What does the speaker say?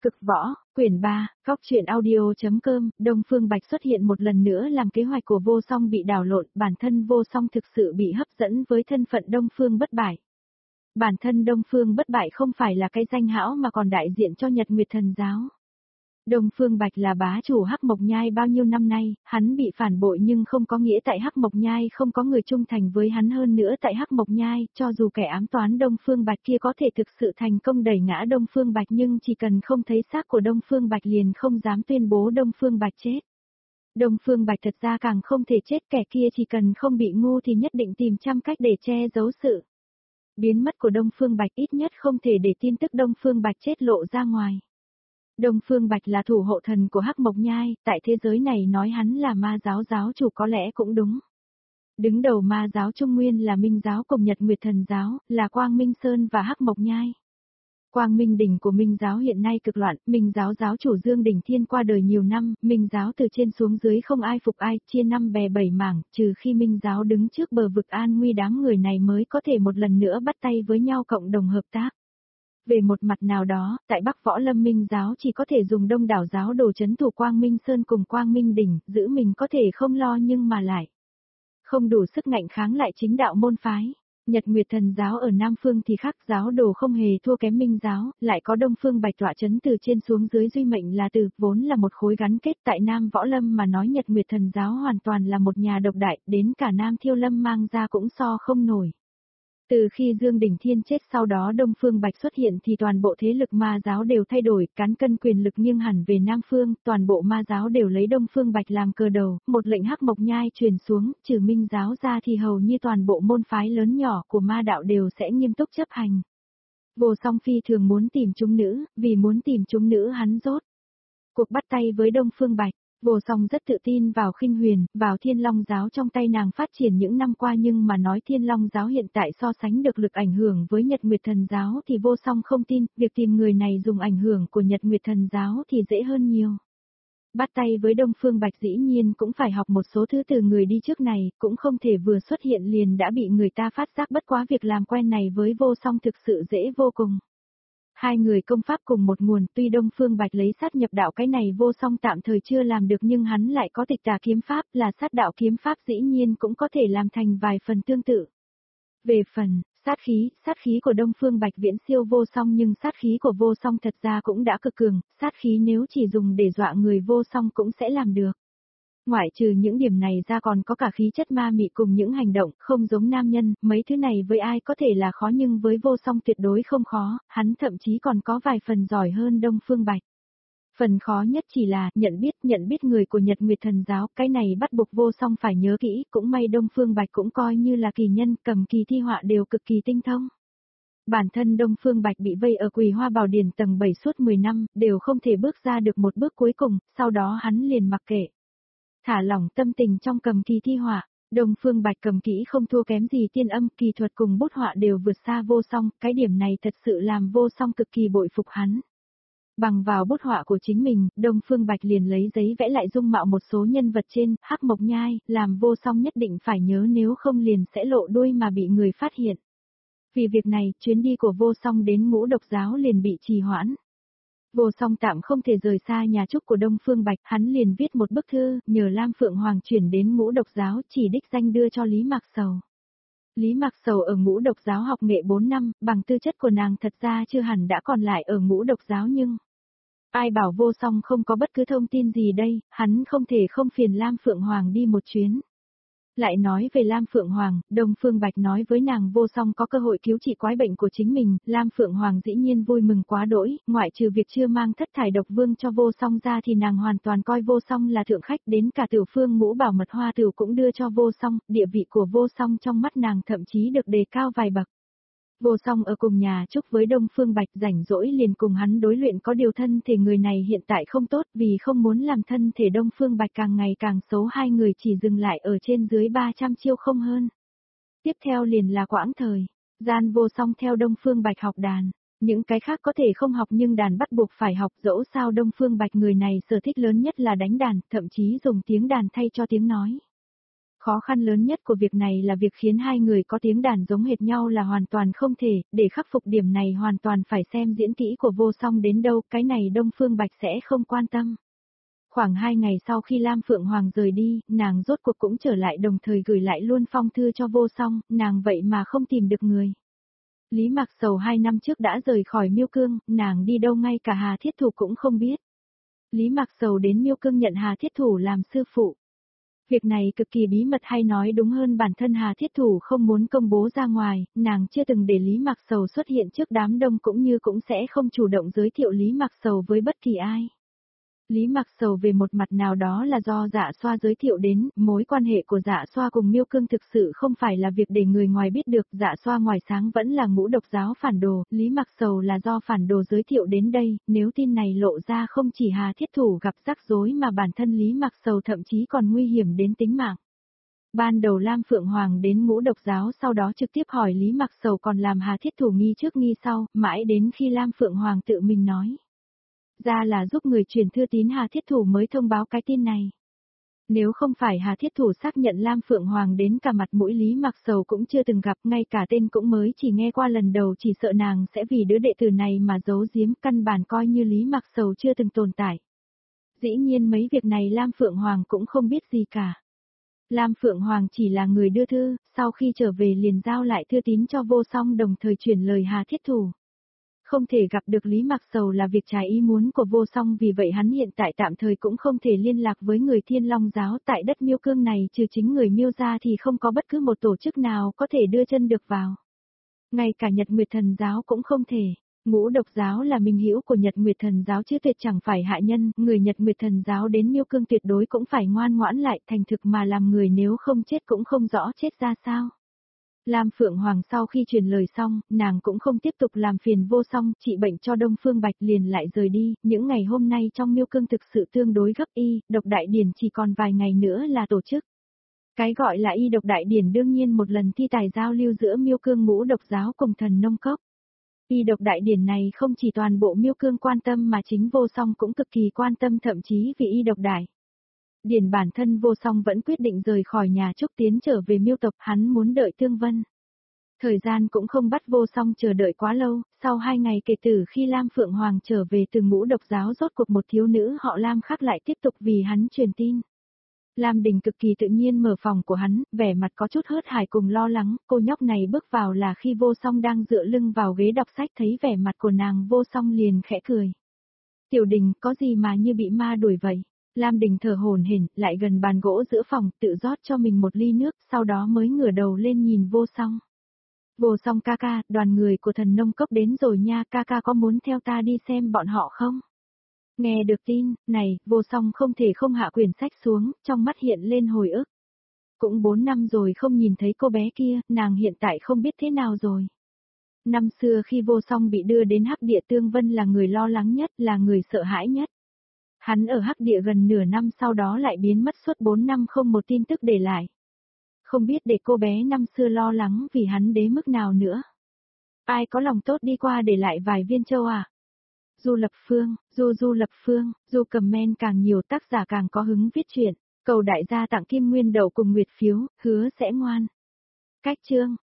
Cực võ, quyển 3, góc truyện audio.com, Đông Phương Bạch xuất hiện một lần nữa làm kế hoạch của Vô Song bị đảo lộn, bản thân Vô Song thực sự bị hấp dẫn với thân phận Đông Phương bất bại. Bản thân Đông Phương bất bại không phải là cái danh hão mà còn đại diện cho Nhật Nguyệt Thần Giáo. Đông Phương Bạch là bá chủ Hắc Mộc Nhai bao nhiêu năm nay, hắn bị phản bội nhưng không có nghĩa tại Hắc Mộc Nhai không có người trung thành với hắn, hơn nữa tại Hắc Mộc Nhai, cho dù kẻ ám toán Đông Phương Bạch kia có thể thực sự thành công đẩy ngã Đông Phương Bạch nhưng chỉ cần không thấy xác của Đông Phương Bạch liền không dám tuyên bố Đông Phương Bạch chết. Đông Phương Bạch thật ra càng không thể chết, kẻ kia chỉ cần không bị ngu thì nhất định tìm trăm cách để che giấu sự biến mất của Đông Phương Bạch, ít nhất không thể để tin tức Đông Phương Bạch chết lộ ra ngoài. Đông Phương Bạch là thủ hộ thần của Hắc Mộc Nhai, tại thế giới này nói hắn là ma giáo giáo chủ có lẽ cũng đúng. Đứng đầu ma giáo Trung Nguyên là Minh giáo cùng Nhật Nguyệt Thần giáo, là Quang Minh Sơn và Hắc Mộc Nhai. Quang Minh đỉnh của Minh giáo hiện nay cực loạn, Minh giáo giáo chủ Dương Đỉnh Thiên qua đời nhiều năm, Minh giáo từ trên xuống dưới không ai phục ai, chia năm bè bảy mảng, trừ khi Minh giáo đứng trước bờ vực an nguy đám người này mới có thể một lần nữa bắt tay với nhau cộng đồng hợp tác. Về một mặt nào đó, tại Bắc Võ Lâm Minh giáo chỉ có thể dùng đông đảo giáo đồ trấn thủ Quang Minh Sơn cùng Quang Minh đỉnh, giữ mình có thể không lo nhưng mà lại không đủ sức ngạnh kháng lại chính đạo môn phái. Nhật Nguyệt Thần giáo ở Nam Phương thì khác, giáo đồ không hề thua kém Minh giáo, lại có Đông Phương Bạch tọa trấn từ trên xuống dưới duy mệnh là từ, vốn là một khối gắn kết tại Nam Võ Lâm mà nói Nhật Nguyệt Thần giáo hoàn toàn là một nhà độc đại, đến cả Nam Thiêu Lâm mang ra cũng so không nổi. Từ khi Dương Đỉnh Thiên chết sau đó Đông Phương Bạch xuất hiện thì toàn bộ thế lực ma giáo đều thay đổi, cán cân quyền lực nghiêng hẳn về Nam Phương, toàn bộ ma giáo đều lấy Đông Phương Bạch làm cờ đầu, một lệnh Hắc Mộc Nhai truyền xuống, trừ Minh giáo ra thì hầu như toàn bộ môn phái lớn nhỏ của ma đạo đều sẽ nghiêm túc chấp hành. Vô Song phi thường muốn tìm chúng nữ, vì muốn tìm chúng nữ hắn rốt cuộc bắt tay với Đông Phương Bạch. Vô Song rất tự tin vào Khinh Huyền, vào Thiên Long giáo trong tay nàng phát triển những năm qua nhưng mà nói Thiên Long giáo hiện tại so sánh được lực ảnh hưởng với Nhật Nguyệt Thần giáo thì Vô Song không tin, việc tìm người này dùng ảnh hưởng của Nhật Nguyệt Thần giáo thì dễ hơn nhiều. Bắt tay với Đông Phương Bạch dĩ nhiên cũng phải học một số thứ từ người đi trước này, cũng không thể vừa xuất hiện liền đã bị người ta phát giác, bất quá việc làm quen này với Vô Song thực sự dễ vô cùng. Hai người công pháp cùng một nguồn, tuy Đông Phương Bạch lấy sát nhập đạo cái này Vô Song tạm thời chưa làm được nhưng hắn lại có Tịch Tà kiếm pháp, là sát đạo kiếm pháp dĩ nhiên cũng có thể làm thành vài phần tương tự. Về phần sát khí của Đông Phương Bạch viễn siêu Vô Song nhưng sát khí của Vô Song thật ra cũng đã cực cường, sát khí nếu chỉ dùng để dọa người Vô Song cũng sẽ làm được. Ngoại trừ những điểm này ra còn có cả khí chất ma mị cùng những hành động không giống nam nhân, mấy thứ này với ai có thể là khó nhưng với Vô Song tuyệt đối không khó, hắn thậm chí còn có vài phần giỏi hơn Đông Phương Bạch. Phần khó nhất chỉ là nhận biết người của Nhật Nguyệt Thần giáo, cái này bắt buộc Vô Song phải nhớ kỹ, cũng may Đông Phương Bạch cũng coi như là kỳ nhân, cầm kỳ thi họa đều cực kỳ tinh thông. Bản thân Đông Phương Bạch bị vây ở Quỳ Hoa Bảo Điển tầng 7 suốt 10 năm, đều không thể bước ra được một bước cuối cùng, sau đó hắn liền mặc kệ. Thả lỏng tâm tình trong cầm kỳ thi họa, Đông Phương Bạch cầm kỹ không thua kém gì tiên âm, kỳ thuật cùng bút họa đều vượt xa Vô Song, cái điểm này thật sự làm Vô Song cực kỳ bội phục hắn. Bằng vào bút họa của chính mình, Đông Phương Bạch liền lấy giấy vẽ lại dung mạo một số nhân vật trên, Hắc Mộc Nhai, làm Vô Song nhất định phải nhớ nếu không liền sẽ lộ đuôi mà bị người phát hiện. Vì việc này, chuyến đi của Vô Song đến Ngũ Độc giáo liền bị trì hoãn. Vô Song tạm không thể rời xa nhà trúc của Đông Phương Bạch, hắn liền viết một bức thư, nhờ Lam Phượng Hoàng chuyển đến Ngũ Độc giáo, chỉ đích danh đưa cho Lý Mạc Sầu. Lý Mạc Sầu ở Ngũ Độc giáo học nghệ 4 năm, bằng tư chất của nàng thật ra chưa hẳn đã còn lại ở Ngũ Độc giáo nhưng ai bảo Vô Song không có bất cứ thông tin gì đây, hắn không thể không phiền Lam Phượng Hoàng đi một chuyến. Lại nói về Lam Phượng Hoàng, Đông Phương Bạch nói với nàng Vô Song có cơ hội cứu trị quái bệnh của chính mình, Lam Phượng Hoàng dĩ nhiên vui mừng quá đỗi, ngoại trừ việc chưa mang thất thải độc vương cho Vô Song ra thì nàng hoàn toàn coi Vô Song là thượng khách, đến cả Tiểu Phương Ngũ Bảo Mật Hoa Tiểu cũng đưa cho Vô Song, địa vị của Vô Song trong mắt nàng thậm chí được đề cao vài bậc. Vô Song ở cùng nhà trúc với Đông Phương Bạch, rảnh rỗi liền cùng hắn đối luyện, có điều thân thể người này hiện tại không tốt, vì không muốn làm thân thể Đông Phương Bạch càng ngày càng xấu, hai người chỉ dừng lại ở trên dưới 300 chiêu không hơn. Tiếp theo liền là quãng thời gian Vô Song theo Đông Phương Bạch học đàn, những cái khác có thể không học nhưng đàn bắt buộc phải học, dẫu sao Đông Phương Bạch người này sở thích lớn nhất là đánh đàn, thậm chí dùng tiếng đàn thay cho tiếng nói. Khó khăn lớn nhất của việc này là việc khiến hai người có tiếng đàn giống hệt nhau là hoàn toàn không thể, để khắc phục điểm này hoàn toàn phải xem diễn kỹ của Vô Song đến đâu, cái này Đông Phương Bạch sẽ không quan tâm. Khoảng 2 ngày sau khi Lam Phượng Hoàng rời đi, nàng rốt cuộc cũng trở lại đồng thời gửi lại luôn phong thư cho Vô Song, nàng vậy mà không tìm được người. Lý Mạc Sầu 2 năm trước đã rời khỏi Miêu Cương, nàng đi đâu ngay cả Hà Thiết Thủ cũng không biết. Lý Mạc Sầu đến Miêu Cương nhận Hà Thiết Thủ làm sư phụ. Việc này cực kỳ bí mật hay nói đúng hơn bản thân Hà Thiết Thủ không muốn công bố ra ngoài, nàng chưa từng để Lý Mạc Sầu xuất hiện trước đám đông cũng như cũng sẽ không chủ động giới thiệu Lý Mạc Sầu với bất kỳ ai. Lý Mạc Sầu về một mặt nào đó là do Dạ Xoa giới thiệu đến, mối quan hệ của Dạ Xoa cùng Miêu Cương thực sự không phải là việc để người ngoài biết được, Dạ Xoa ngoài sáng vẫn là Ngũ Độc giáo phản đồ, Lý Mạc Sầu là do phản đồ giới thiệu đến đây, nếu tin này lộ ra không chỉ Hà Thiết Thủ gặp rắc rối mà bản thân Lý Mạc Sầu thậm chí còn nguy hiểm đến tính mạng. Ban đầu Lam Phượng Hoàng đến Ngũ Độc giáo sau đó trực tiếp hỏi Lý Mạc Sầu còn làm Hà Thiết Thủ nghi trước nghi sau, mãi đến khi Lam Phượng Hoàng tự mình nói ra là giúp người truyền thư tín Hà Thiết Thủ mới thông báo cái tin này. Nếu không phải Hà Thiết Thủ xác nhận Lam Phượng Hoàng đến cả mặt mũi Lý Mạc Sầu cũng chưa từng gặp, ngay cả tên cũng mới chỉ nghe qua lần đầu, chỉ sợ nàng sẽ vì đứa đệ tử này mà giấu giếm, căn bản coi như Lý Mạc Sầu chưa từng tồn tại. Dĩ nhiên mấy việc này Lam Phượng Hoàng cũng không biết gì cả. Lam Phượng Hoàng chỉ là người đưa thư, sau khi trở về liền giao lại thư tín cho Vô Song đồng thời chuyển lời Hà Thiết Thủ. Không thể gặp được Lý Mạc Sầu là việc trái ý muốn của Vô Song, vì vậy hắn hiện tại tạm thời cũng không thể liên lạc với người Thiên Long giáo, tại đất Miêu Cương này trừ chính người Miêu ra thì không có bất cứ một tổ chức nào có thể đưa chân được vào. Ngay cả Nhật Nguyệt Thần giáo cũng không thể. Ngũ Độc giáo là minh hữu của Nhật Nguyệt Thần giáo chứ tuyệt chẳng phải hạ nhân, người Nhật Nguyệt Thần giáo đến Miêu Cương tuyệt đối cũng phải ngoan ngoãn lại, thành thực mà làm người, nếu không chết cũng không rõ chết ra sao. Lam Phượng Hoàng sau khi truyền lời xong, nàng cũng không tiếp tục làm phiền Vô Song, trị bệnh cho Đông Phương Bạch liền lại rời đi, những ngày hôm nay trong Miêu Cương thực sự tương đối gấp, y độc đại điển chỉ còn vài ngày nữa là tổ chức. Cái gọi là y độc đại điển đương nhiên một lần thi tài giao lưu giữa Miêu Cương Ngũ Độc giáo cùng Thần Nông Cốc. Y độc đại điển này không chỉ toàn bộ Miêu Cương quan tâm mà chính Vô Song cũng cực kỳ quan tâm, thậm chí vì y độc đại điển bản thân Vô Song vẫn quyết định rời khỏi nhà Trúc tiến trở về Miêu tộc, hắn muốn đợi Tương Vân. Thời gian cũng không bắt Vô Song chờ đợi quá lâu, sau 2 ngày kể từ khi Lam Phượng Hoàng trở về từ Ngũ Độc giáo, rốt cuộc một thiếu nữ họ Lam khác lại tiếp tục vì hắn truyền tin. Lam Đình cực kỳ tự nhiên mở phòng của hắn, vẻ mặt có chút hớt hải cùng lo lắng, cô nhóc này bước vào là khi Vô Song đang dựa lưng vào ghế đọc sách, thấy vẻ mặt của nàng Vô Song liền khẽ cười. Tiểu Đình, có gì mà như bị ma đuổi vậy? Lam Đình thở hổn hển, lại gần bàn gỗ giữa phòng, tự rót cho mình một ly nước, sau đó mới ngửa đầu lên nhìn Vô Song. Vô Song ca ca, đoàn người của Thần Nông Cốc đến rồi nha, ca ca có muốn theo ta đi xem bọn họ không? Nghe được tin này, Vô Song không thể không hạ quyển sách xuống, trong mắt hiện lên hồi ức. Cũng 4 năm rồi không nhìn thấy cô bé kia, nàng hiện tại không biết thế nào rồi. Năm xưa khi Vô Song bị đưa đến Hắc Địa, Tương Vân là người lo lắng nhất, là người sợ hãi nhất. Hắn ở Hắc Địa gần nửa năm, sau đó lại biến mất suốt 4 năm không một tin tức để lại. Không biết để cô bé năm xưa lo lắng vì hắn đến mức nào nữa. Ai có lòng tốt đi qua để lại vài viên châu à? Du Lập Phương, Du Lập Phương, Du comment càng nhiều tác giả càng có hứng viết truyện. Cầu đại gia tặng kim nguyên đậu cùng nguyệt phiếu, hứa sẽ ngoan. Cách chương.